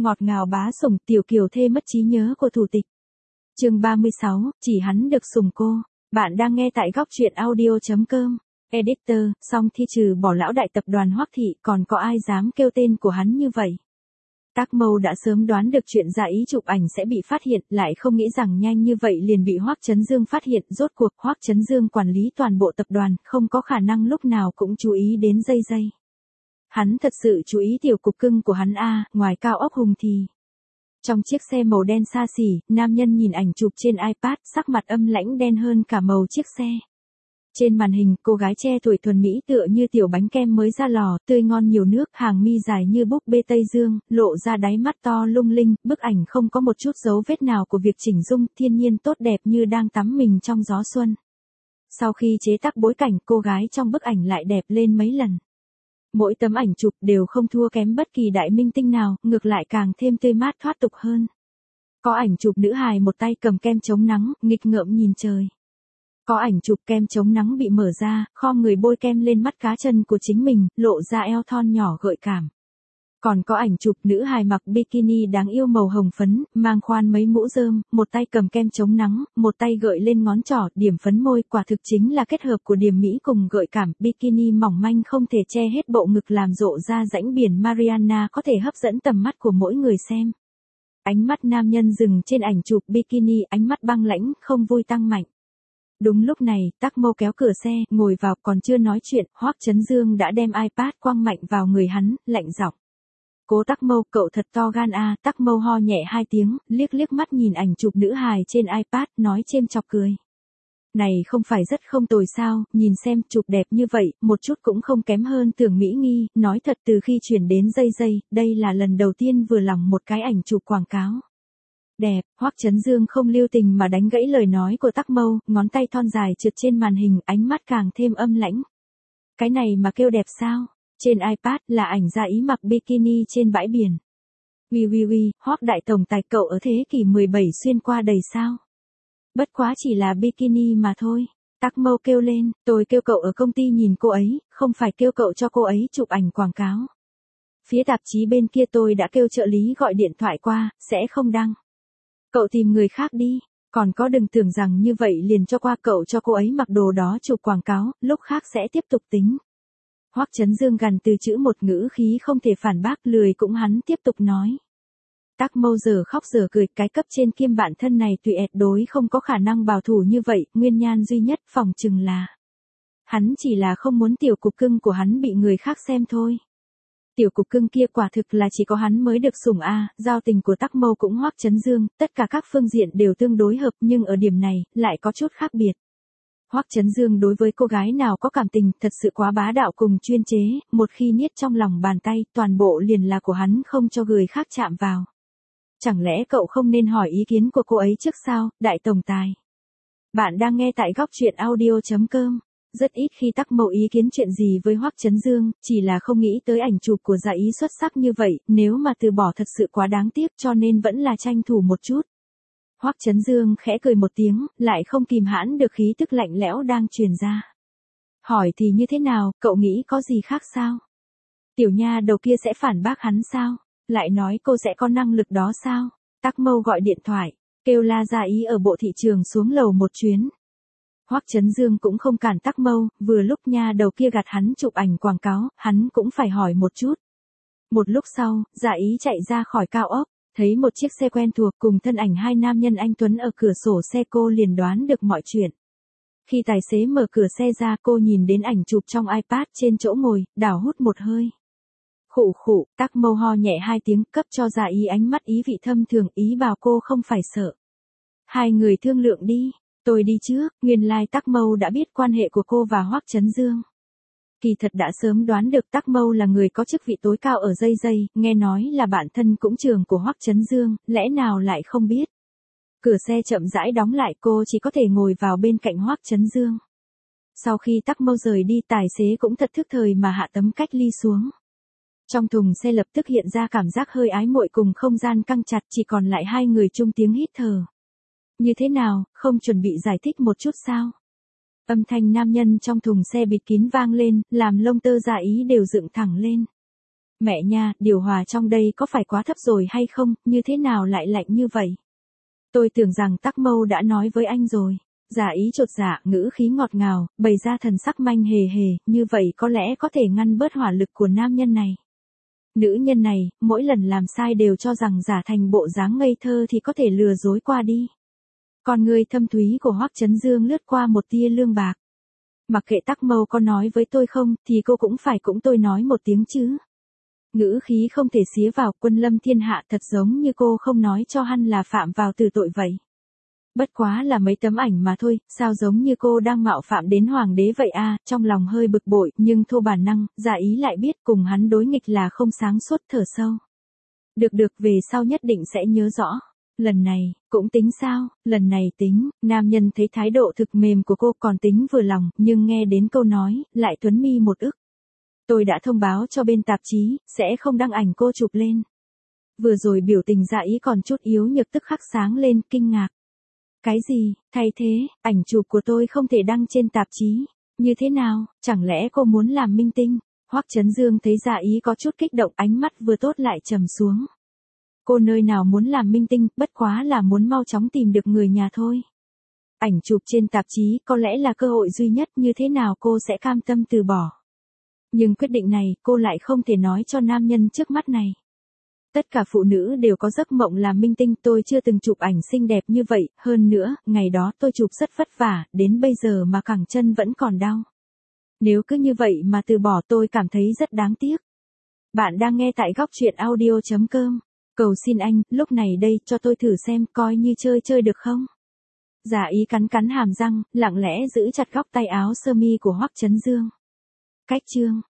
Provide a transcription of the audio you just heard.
ngọt ngào bá sủng tiểu kiều thê mất trí nhớ của thủ tịch. Chương 36, chỉ hắn được sủng cô. Bạn đang nghe tại góc truyện audio.com. Editor, song thi trừ bỏ lão đại tập đoàn Hoắc Thị còn có ai dám kêu tên của hắn như vậy. Tác Mâu đã sớm đoán được chuyện Dạ Ý chụp ảnh sẽ bị phát hiện, lại không nghĩ rằng nhanh như vậy liền bị Hoắc Chấn Dương phát hiện. Rốt cuộc Hoắc Chấn Dương quản lý toàn bộ tập đoàn, không có khả năng lúc nào cũng chú ý đến dây dây. Hắn thật sự chú ý tiểu cục cưng của hắn a, ngoài cao ốc hùng thì. Trong chiếc xe màu đen xa xỉ, nam nhân nhìn ảnh chụp trên iPad, sắc mặt âm lãnh đen hơn cả màu chiếc xe. Trên màn hình, cô gái trẻ tuổi thuần mỹ tựa như tiểu bánh kem mới ra lò, tươi ngon nhiều nước, hàng mi dài như búp bê Tây Dương, lộ ra đáy mắt to lung linh, bức ảnh không có một chút dấu vết nào của việc chỉnh dung, thiên nhiên tốt đẹp như đang tắm mình trong gió xuân. Sau khi chế tác bối cảnh, cô gái trong bức ảnh lại đẹp lên mấy lần. Mỗi tấm ảnh chụp đều không thua kém bất kỳ đại minh tinh nào, ngược lại càng thêm tươi mát thoát tục hơn. Có ảnh chụp nữ hài một tay cầm kem chống nắng, nghịch ngợm nhìn trời. Có ảnh chụp kem chống nắng bị mở ra, khom người bôi kem lên mắt cá chân của chính mình, lộ ra eo thon nhỏ gợi cảm. Còn có ảnh chụp nữ hài mặc bikini đáng yêu màu hồng phấn, mang khoan mấy mũ rơm, một tay cầm kem chống nắng, một tay gợi lên ngón trỏ, điểm phấn môi, quả thực chính là kết hợp của điểm mỹ cùng gợi cảm. Bikini mỏng manh không thể che hết bộ ngực làm rộ ra rãnh biển Mariana, có thể hấp dẫn tầm mắt của mỗi người xem. Ánh mắt nam nhân dừng trên ảnh chụp bikini, ánh mắt băng lãnh, không vui tăng mạnh. Đúng lúc này, Tác Mâu kéo cửa xe, ngồi vào, còn chưa nói chuyện, Hoắc Chấn Dương đã đem iPad quăng mạnh vào người hắn, lạnh giọng. Cố Tác Mâu, cậu thật to gan a. Tác Mâu ho nhẹ hai tiếng, liếc liếc mắt nhìn ảnh chụp nữ hài trên iPad, nói chêm chọc cười. Này không phải rất không tồi sao, nhìn xem, chụp đẹp như vậy, một chút cũng không kém hơn Tưởng Mỹ Nghi, nói thật từ khi chuyển đến dây dây, đây là lần đầu tiên vừa lòng một cái ảnh chụp quảng cáo. Đẹp, Hoắc Chấn Dương không lưu tình mà đánh gãy lời nói của Tác Mâu, ngón tay thon dài trượt trên màn hình, ánh mắt càng thêm âm lãnh. Cái này mà kêu đẹp sao? Trên iPad là ảnh Dạ Ý mặc bikini trên bãi biển. Uy, Hoắc đại tổng tài, cậu ở thế kỷ 17 xuyên qua đầy sao? Bất quá chỉ là bikini mà thôi. Tác Mâu kêu lên, tôi kêu cậu ở công ty nhìn cô ấy, không phải kêu cậu cho cô ấy chụp ảnh quảng cáo. Phía tạp chí bên kia tôi đã kêu trợ lý gọi điện thoại qua, sẽ không đăng. Cậu tìm người khác đi, còn có đừng tưởng rằng như vậy liền cho qua, cậu cho cô ấy mặc đồ đó chụp quảng cáo, lúc khác sẽ tiếp tục tính. Hoắc Chấn Dương gằn từ chữ một, ngữ khí không thể phản bác, lười cũng hắn tiếp tục nói. Tác Mâu giờ khóc giờ cười, cái cấp trên kiêm bạn thân này tuyệt đối không có khả năng bảo thủ như vậy, nguyên nhân duy nhất phỏng chừng là hắn chỉ là không muốn tiểu cục cưng của hắn bị người khác xem thôi. Tiểu cục cưng kia quả thực là chỉ có hắn mới được sủng a. Giao tình của Tác Mâu cũng Hoắc Chấn Dương, tất cả các phương diện đều tương đối hợp, nhưng ở điểm này lại có chút khác biệt. Hoắc Chấn Dương đối với cô gái nào có cảm tình, thật sự quá bá đạo cùng chuyên chế, một khi niết trong lòng bàn tay, toàn bộ liền là của hắn, không cho người khác chạm vào. Chẳng lẽ cậu không nên hỏi ý kiến của cô ấy trước sao, đại tổng tài? Bạn đang nghe tại góc truyện audio.com. Rất ít khi Tác Mâu ý kiến chuyện gì với Hoắc Chấn Dương, chỉ là không nghĩ tới ảnh chụp của Dạ Ý xuất sắc như vậy, nếu mà từ bỏ thật sự quá đáng tiếc, cho nên vẫn là tranh thủ một chút. Hoắc Chấn Dương khẽ cười một tiếng, lại không kìm hãn được khí tức lạnh lẽo đang truyền ra. Hỏi thì như thế nào, cậu nghĩ có gì khác sao? Tiểu nha đầu kia sẽ phản bác hắn sao? Lại nói cô sẽ có năng lực đó sao? Tác Mâu gọi điện thoại, kêu la Dạ Ý ở bộ thị trường xuống lầu một chuyến. Hoắc Chấn Dương cũng không cản Tác Mâu, vừa lúc nha đầu kia gạt hắn chụp ảnh quảng cáo, hắn cũng phải hỏi một chút. Một lúc sau, Dạ Ý chạy ra khỏi cao ốc, thấy một chiếc xe quen thuộc cùng thân ảnh hai nam nhân anh tuấn ở cửa sổ xe, cô liền đoán được mọi chuyện. Khi tài xế mở cửa xe ra, cô nhìn đến ảnh chụp trong iPad trên chỗ ngồi, đảo hút một hơi. Khụ, Tác Mâu ho nhẹ hai tiếng, cấp cho Dạ Ý ánh mắt ý vị thâm thường, ý bảo cô không phải sợ. Hai người thương lượng đi. Tôi đi trước. Nguyên lai Tác Mâu đã biết quan hệ của cô và Hoắc Chấn Dương. Kỳ thật đã sớm đoán được Tác Mâu là người có chức vị tối cao ở dây dây, nghe nói là bạn thân cũng trường của Hoắc Chấn Dương, lẽ nào lại không biết. Cửa xe chậm rãi đóng lại, cô chỉ có thể ngồi vào bên cạnh Hoắc Chấn Dương. Sau khi Tác Mâu rời đi, tài xế cũng thật thức thời mà hạ tấm cách ly xuống. Trong thùng xe lập tức hiện ra cảm giác hơi ái muội cùng không gian căng chặt, chỉ còn lại hai người chung tiếng hít thở. Như thế nào, không chuẩn bị giải thích một chút sao? Âm thanh nam nhân trong thùng xe bịt kín vang lên, làm lông tơ Dạ Ý đều dựng thẳng lên. Mẹ nha, điều hòa trong đây có phải quá thấp rồi hay không, như thế nào lại lạnh như vậy? Tôi tưởng rằng Tắc Mâu đã nói với anh rồi. Giả ý chột dạ, ngữ khí ngọt ngào, bày ra thần sắc manh hề hề, như vậy có lẽ có thể ngăn bớt hỏa lực của nam nhân này. Nữ nhân này, mỗi lần làm sai đều cho rằng giả thành bộ dáng ngây thơ thì có thể lừa dối qua đi. Con người thâm thúy của Hoắc Chấn Dương lướt qua một tia lương bạc. Mặc kệ Tắc Mâu có nói với tôi không, thì cô cũng phải cũng tôi nói một tiếng chứ. Ngữ khí không thể xía vào, Quân Lâm thiên hạ thật giống như cô không nói cho hắn là phạm vào tử tội vậy. Bất quá là mấy tấm ảnh mà thôi, sao giống như cô đang mạo phạm đến hoàng đế vậy à, trong lòng hơi bực bội, nhưng thô bản năng, giả ý lại biết cùng hắn đối nghịch là không sáng suốt, thở sâu. Được, về sau nhất định sẽ nhớ rõ. Lần này, cũng tính sao, lần này tính, nam nhân thấy thái độ thực mềm của cô còn tính vừa lòng, nhưng nghe đến câu nói, lại tuấn mi một ức. Tôi đã thông báo cho bên tạp chí, sẽ không đăng ảnh cô chụp lên. Vừa rồi biểu tình dạ ý còn chút yếu nhược tức khắc sáng lên, kinh ngạc. Cái gì, thay thế, ảnh chụp của tôi không thể đăng trên tạp chí. Như thế nào, chẳng lẽ cô muốn làm minh tinh? Hoắc Chấn Dương thấy dạ ý có chút kích động, ánh mắt vừa tốt lại trầm xuống. Cô nơi nào muốn làm minh tinh, bất quá là muốn mau chóng tìm được người nhà thôi. Ảnh chụp trên tạp chí có lẽ là cơ hội duy nhất, như thế nào cô sẽ cam tâm từ bỏ. Nhưng quyết định này cô lại không thể nói cho nam nhân trước mắt này. Tất cả phụ nữ đều có giấc mộng làm minh tinh, tôi chưa từng chụp ảnh xinh đẹp như vậy, hơn nữa, ngày đó tôi chụp rất vất vả, đến bây giờ mà cẳng chân vẫn còn đau. Nếu cứ như vậy mà từ bỏ tôi cảm thấy rất đáng tiếc. Bạn đang nghe tại góc truyện audio.com. Cầu xin anh, lúc này đây, cho tôi thử xem, coi như chơi được không? Giả ý cắn hàm răng, lặng lẽ giữ chặt góc tay áo sơ mi của Hoắc Chấn Dương. Cách chương